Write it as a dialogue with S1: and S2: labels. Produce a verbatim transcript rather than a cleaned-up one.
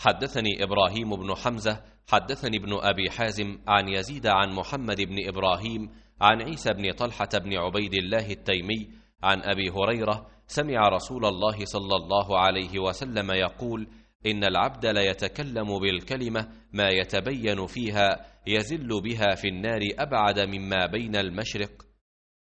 S1: حدثني إبراهيم بن حمزة حدثني ابن أبي حازم عن يزيد عن محمد بن إبراهيم عن عيسى بن طلحة بن عبيد الله التيمي عن أبي هريرة سمع رسول الله صلى الله عليه وسلم يقول: إن العبد ليتكلم بالكلمة ما يتبين فيها يزل بها في النار أبعد مما بين المشرق